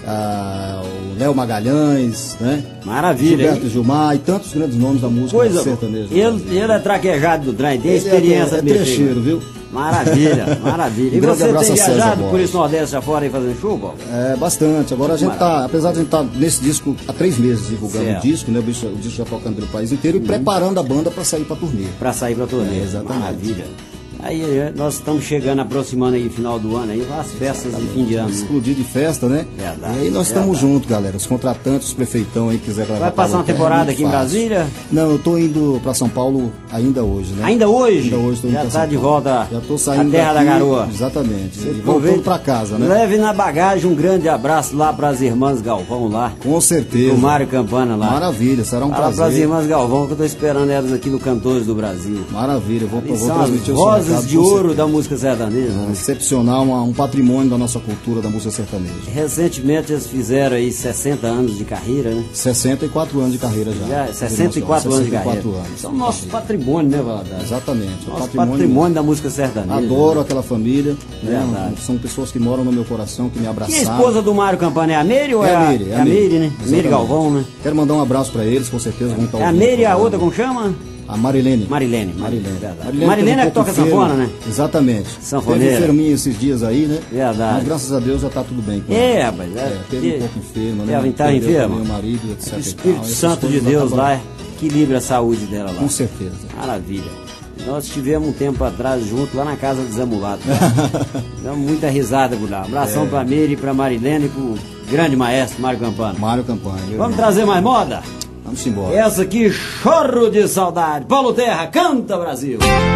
Speaker 3: ah, o Léo Magalhães, né?
Speaker 2: Maravilha.
Speaker 3: Gilberto Gilmar e tantos grandes nomes da música
Speaker 2: Coisa,
Speaker 3: sertaneja.
Speaker 2: ele, ele é traquejado do trem, tem
Speaker 3: Ele
Speaker 2: experiência
Speaker 3: é, é
Speaker 2: de mexer.
Speaker 3: trecheiro, viu?
Speaker 2: Maravilha, maravilha. E
Speaker 3: Um grande
Speaker 2: você
Speaker 3: abraço
Speaker 2: tem
Speaker 3: a César
Speaker 2: viajado por
Speaker 3: Borges.
Speaker 2: esse Nordeste afora aí fazendo show, Paulo?
Speaker 3: É, bastante. Agora a gente tá, apesar de a gente estar tá nesse disco há três meses divulgando
Speaker 2: Certo.
Speaker 3: o disco, né? O disco, o disco já tocando pelo país inteiro
Speaker 2: Uhum.
Speaker 3: e preparando a banda para sair para turnê.
Speaker 2: Pra sair pra turnê.
Speaker 3: É, exatamente.
Speaker 2: Maravilha. Aí nós estamos chegando, aproximando aí final do ano aí, as festas de fim de ano. né?
Speaker 3: Explodir de festa, né?
Speaker 2: Verdade,
Speaker 3: e aí nós
Speaker 2: verdade.
Speaker 3: estamos juntos, galera. Os contratantes, os prefeitão aí quiser gravar.
Speaker 2: Vai passar uma
Speaker 3: Paulo Terra,
Speaker 2: temporada
Speaker 3: é
Speaker 2: aqui em
Speaker 3: muito fácil.
Speaker 2: Brasília?
Speaker 3: Não, eu tô indo para São Paulo ainda hoje, né?
Speaker 2: Ainda hoje?
Speaker 3: Ainda hoje tô indo
Speaker 2: Já
Speaker 3: pra
Speaker 2: tá
Speaker 3: São
Speaker 2: de
Speaker 3: Paulo.
Speaker 2: volta
Speaker 3: Já tô saindo
Speaker 2: à terra
Speaker 3: daqui,
Speaker 2: da garoa.
Speaker 3: Exatamente. E
Speaker 2: Aproveite,
Speaker 3: voltando para casa, né?
Speaker 2: Leve na bagagem um grande abraço lá para as irmãs Galvão lá.
Speaker 3: Com certeza.
Speaker 2: O Mário Campana lá.
Speaker 3: Maravilha, será um
Speaker 2: Fala para as
Speaker 3: prazer.
Speaker 2: irmãs Galvão que eu tô esperando elas aqui no Cantores do Brasil.
Speaker 3: Maravilha, eu vou,
Speaker 2: Eles
Speaker 3: vou
Speaker 2: são as
Speaker 3: transmitir o seu
Speaker 2: vozes
Speaker 3: recado,
Speaker 2: de
Speaker 3: com
Speaker 2: ouro
Speaker 3: certeza.
Speaker 2: da música sertaneja. né?
Speaker 3: Excepcional, uma- um patrimônio da nossa cultura, da música sertaneja.
Speaker 2: Recentemente eles fizeram aí sessenta anos de carreira, né?
Speaker 3: sessenta e quatro anos de carreira já.
Speaker 2: Já, sessenta e quatro anos de carreira.
Speaker 3: sessenta e quatro anos.
Speaker 2: São nosso patrimônio, né, Valadares?
Speaker 3: Exatamente.
Speaker 2: Nosso patrimônio, da música sertaneja.
Speaker 3: Adoro aquela família. Né?
Speaker 2: Verdade.
Speaker 3: São pessoas que moram no meu coração, que me
Speaker 2: E
Speaker 3: abraçaram.
Speaker 2: a esposa do Mário Campana é a Meire ou é,
Speaker 3: É a
Speaker 2: a
Speaker 3: Meire,
Speaker 2: é a Meire, né?
Speaker 3: Exatamente.
Speaker 2: Meire Galvão, né?
Speaker 3: Quero mandar um abraço pra eles, com certeza vão estar
Speaker 2: É a
Speaker 3: ouvindo
Speaker 2: Meire e
Speaker 3: o
Speaker 2: a
Speaker 3: programa.
Speaker 2: outra, como chama?
Speaker 3: A Marilene.
Speaker 2: Marilene.
Speaker 3: Marilene.
Speaker 2: Verdade. Marilene é que toca sanfona, né?
Speaker 3: Exatamente.
Speaker 2: Sanfoneira.
Speaker 3: Teve enferminha esses dias aí, né?
Speaker 2: Verdade.
Speaker 3: Mas graças a Deus já tá tudo bem com
Speaker 2: É,
Speaker 3: ela.
Speaker 2: rapaz.
Speaker 3: É, teve um pouco enferma, né?
Speaker 2: Ela estava
Speaker 3: Perdeu
Speaker 2: enferma?
Speaker 3: também o marido, etcétera
Speaker 2: O
Speaker 3: e
Speaker 2: Espírito
Speaker 3: tal. Essas
Speaker 2: Santo de
Speaker 3: coisas
Speaker 2: Deus
Speaker 3: acabam-
Speaker 2: lá equilibra a saúde dela lá.
Speaker 3: Com certeza.
Speaker 2: Maravilha. Nós tivemos um tempo atrás junto lá na casa do Zé Mulato. Tá? Damos muita risada por lá. Abração
Speaker 3: É.
Speaker 2: pra Meire, pra Marilene e pro grande maestro Mário Campana.
Speaker 3: Mário Campanha. meu
Speaker 2: Vamos
Speaker 3: irmão.
Speaker 2: trazer mais moda?
Speaker 3: Vamos embora.
Speaker 2: Essa aqui, chorro de saudade. Paulo Terra, canta Brasil.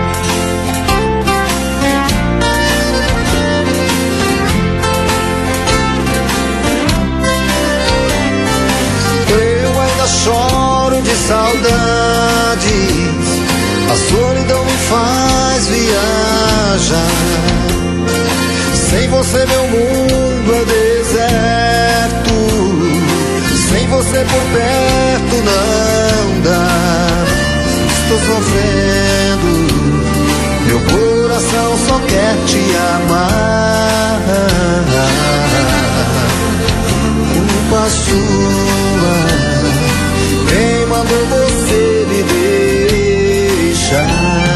Speaker 5: Eu ainda choro de saudades, a solidão me faz viajar. Sem você meu mundo é deserto, sem você por perto não dá. Estou sofrendo, meu coração só quer te amar. Culpa sua, quem mandou você me deixar?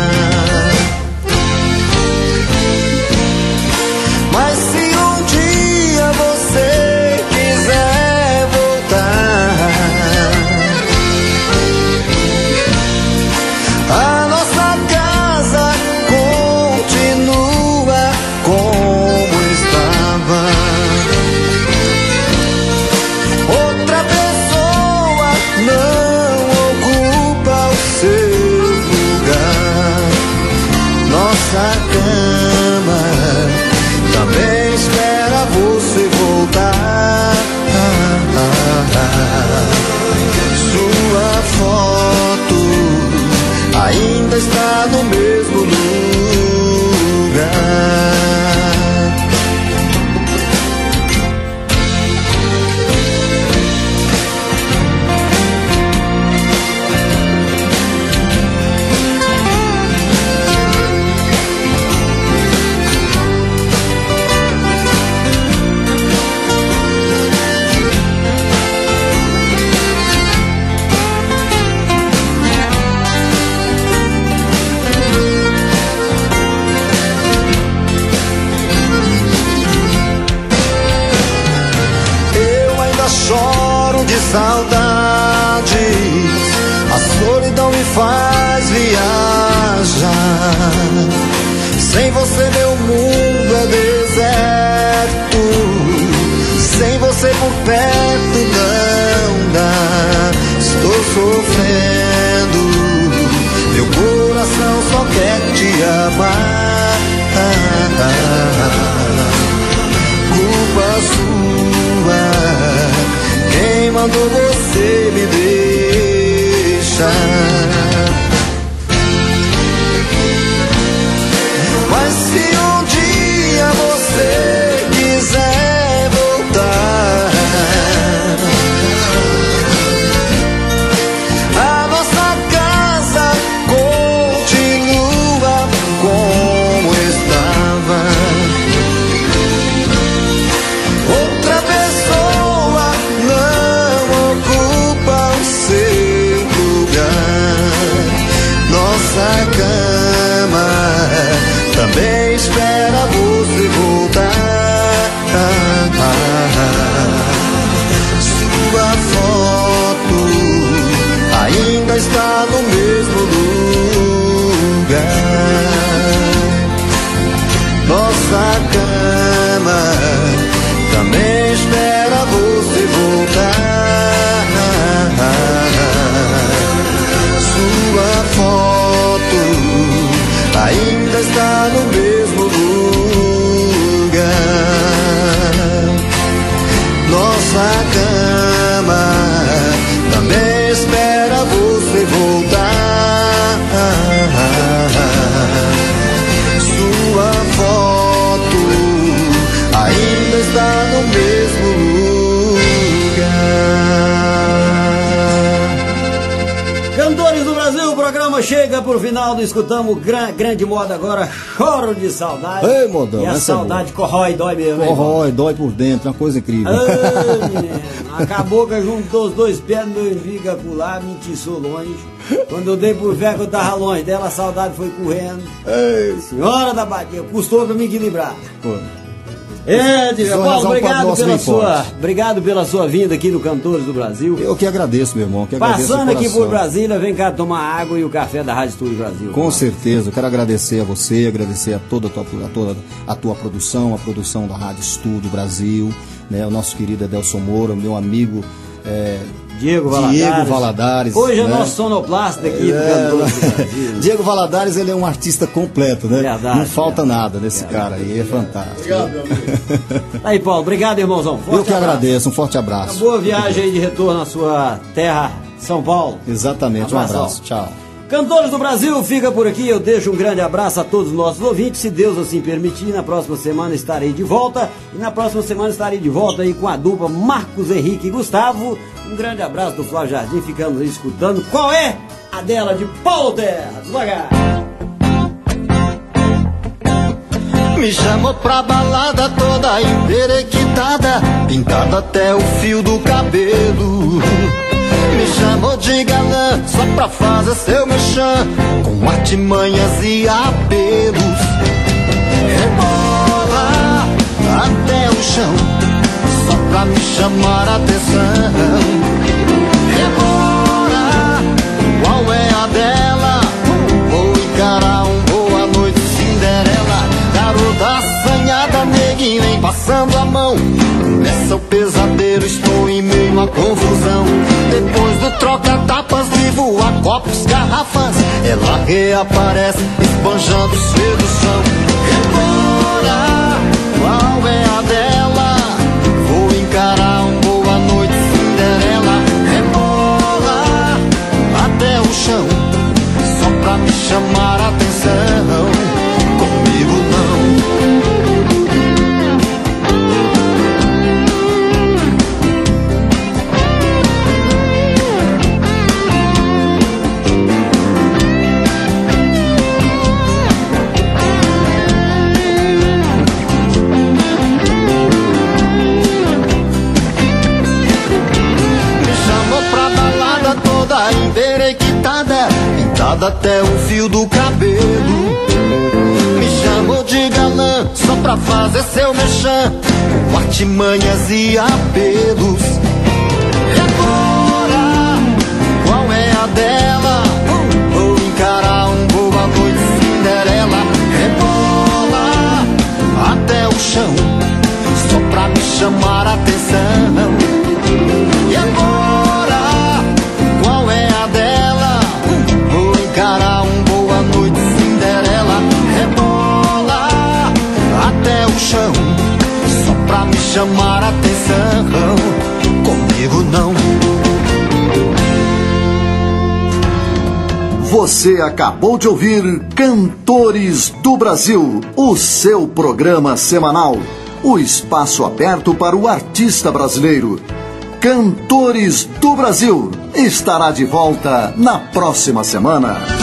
Speaker 5: Mas se um dia você quiser voltar, a nossa casa continua como estava. Outra pessoa não ocupa o seu lugar. Nossa cama também espera você voltar. Sua foto ainda está no mesmo lugar. perto não dá. Estou sofrendo, meu coração só quer te amar. Culpa sua, quem mandou você me deixar? Mas se um dia você quiser voltar, a nossa casa continua como estava. Outra pessoa não ocupa o seu lugar. Nossa cama também espera você voltar. Sua foto ainda está no mesmo lugar. Nossa cama também espera você voltar. Sua foto ainda está no mesmo lugar. Nossa cama também espera você voltar. Sua foto ainda está no mesmo lugar.
Speaker 2: Cantores do Brasil, o programa chega por final do Escutamos Gra grande moda agora, Choro de Saudade.
Speaker 3: Ei, modão,
Speaker 2: e a saudade é corrói, dói mesmo.
Speaker 3: Corrói, dói por dentro, uma coisa incrível.
Speaker 2: Ai, menino, a cabocla juntou os dois pés no meu umbigo a pular, me entiçou longe. Quando eu dei por ver que eu tava longe dela, a saudade foi correndo.
Speaker 3: Ei,
Speaker 2: Senhora da Badia, custou pra me equilibrar.
Speaker 3: pô.
Speaker 2: É, Diva,
Speaker 3: Só
Speaker 2: Paulo,
Speaker 3: razão
Speaker 2: obrigado
Speaker 3: para nós
Speaker 2: pela,
Speaker 3: bem
Speaker 2: sua,
Speaker 3: forte.
Speaker 2: obrigado pela sua vinda aqui no Cantores do Brasil.
Speaker 3: Eu que agradeço, meu irmão. Que agradeço
Speaker 2: Passando
Speaker 3: de
Speaker 2: aqui
Speaker 3: coração.
Speaker 2: por Brasília, vem cá tomar água e o café da Rádio Estúdio Brasil.
Speaker 3: Com certeza, eu quero agradecer a você, agradecer a toda a tua, a toda a tua produção, a produção da Rádio Estúdio Brasil, né, o nosso querido Edelson Moura, meu amigo é,
Speaker 2: Diego Valadares.
Speaker 3: Diego Valadares.
Speaker 2: Hoje é
Speaker 3: né?
Speaker 2: nosso sonoplasta aqui do
Speaker 3: É,
Speaker 2: Cantores do Brasil.
Speaker 3: Diego Valadares, ele é um artista completo, né?
Speaker 2: Verdade,
Speaker 3: Não falta
Speaker 2: verdade,
Speaker 3: nada nesse
Speaker 2: verdade,
Speaker 3: cara aí, é fantástico.
Speaker 7: Obrigado, meu amigo.
Speaker 2: Aí, Paulo, obrigado, irmãozão. Forte
Speaker 3: Eu que
Speaker 2: abraço.
Speaker 3: agradeço, um forte
Speaker 2: Uma
Speaker 3: abraço.
Speaker 2: boa viagem aí de retorno à sua terra, São Paulo.
Speaker 3: Exatamente, um
Speaker 2: Abração.
Speaker 3: abraço, tchau.
Speaker 2: Cantores do Brasil, fica por aqui. Eu deixo um grande abraço a todos os nossos ouvintes. Se Deus assim permitir, na próxima semana estarei de volta. E na próxima semana estarei de volta aí com a dupla Marcos Henrique e Gustavo. Um grande abraço do Flávio Jardim. Ficamos aí escutando. Qual é a dela de Paulo Terra? Devagar.
Speaker 5: Me chamou pra balada toda emperequitada, pintada até o fio do cabelo. Me chamou de galã só pra fazer seu mexã, com artimanhas e apelos. Rebola até o chão, só pra me chamar a atenção. Rebola, qual é a dela? Vou encarar um boa noite Cinderela. Garota assanhada, neguinho, vem passando a mão. Começa o pesadelo, estou em meio à confusão. Depois do troca-tapas, vivo a copos, garrafas, ela reaparece, esbanjando sedução. Rebola, qual é a dela? Vou encarar um boa noite Cinderela. Rebola até o chão, só pra me chamar a atenção. Comigo não. Emperequitada, pintada até o fio do cabelo. Me chamou de galã só pra fazer seu mexã, com artimanhas e apelos. Rebola, qual é a dela? Vou encarar um boa noite Cinderela. Rebola até o chão, só pra me chamar a atenção. chamar atenção, comigo não.
Speaker 1: Você acabou de ouvir Cantores do Brasil, o seu programa semanal, o espaço aberto para o artista brasileiro. Cantores do Brasil estará de volta na próxima semana.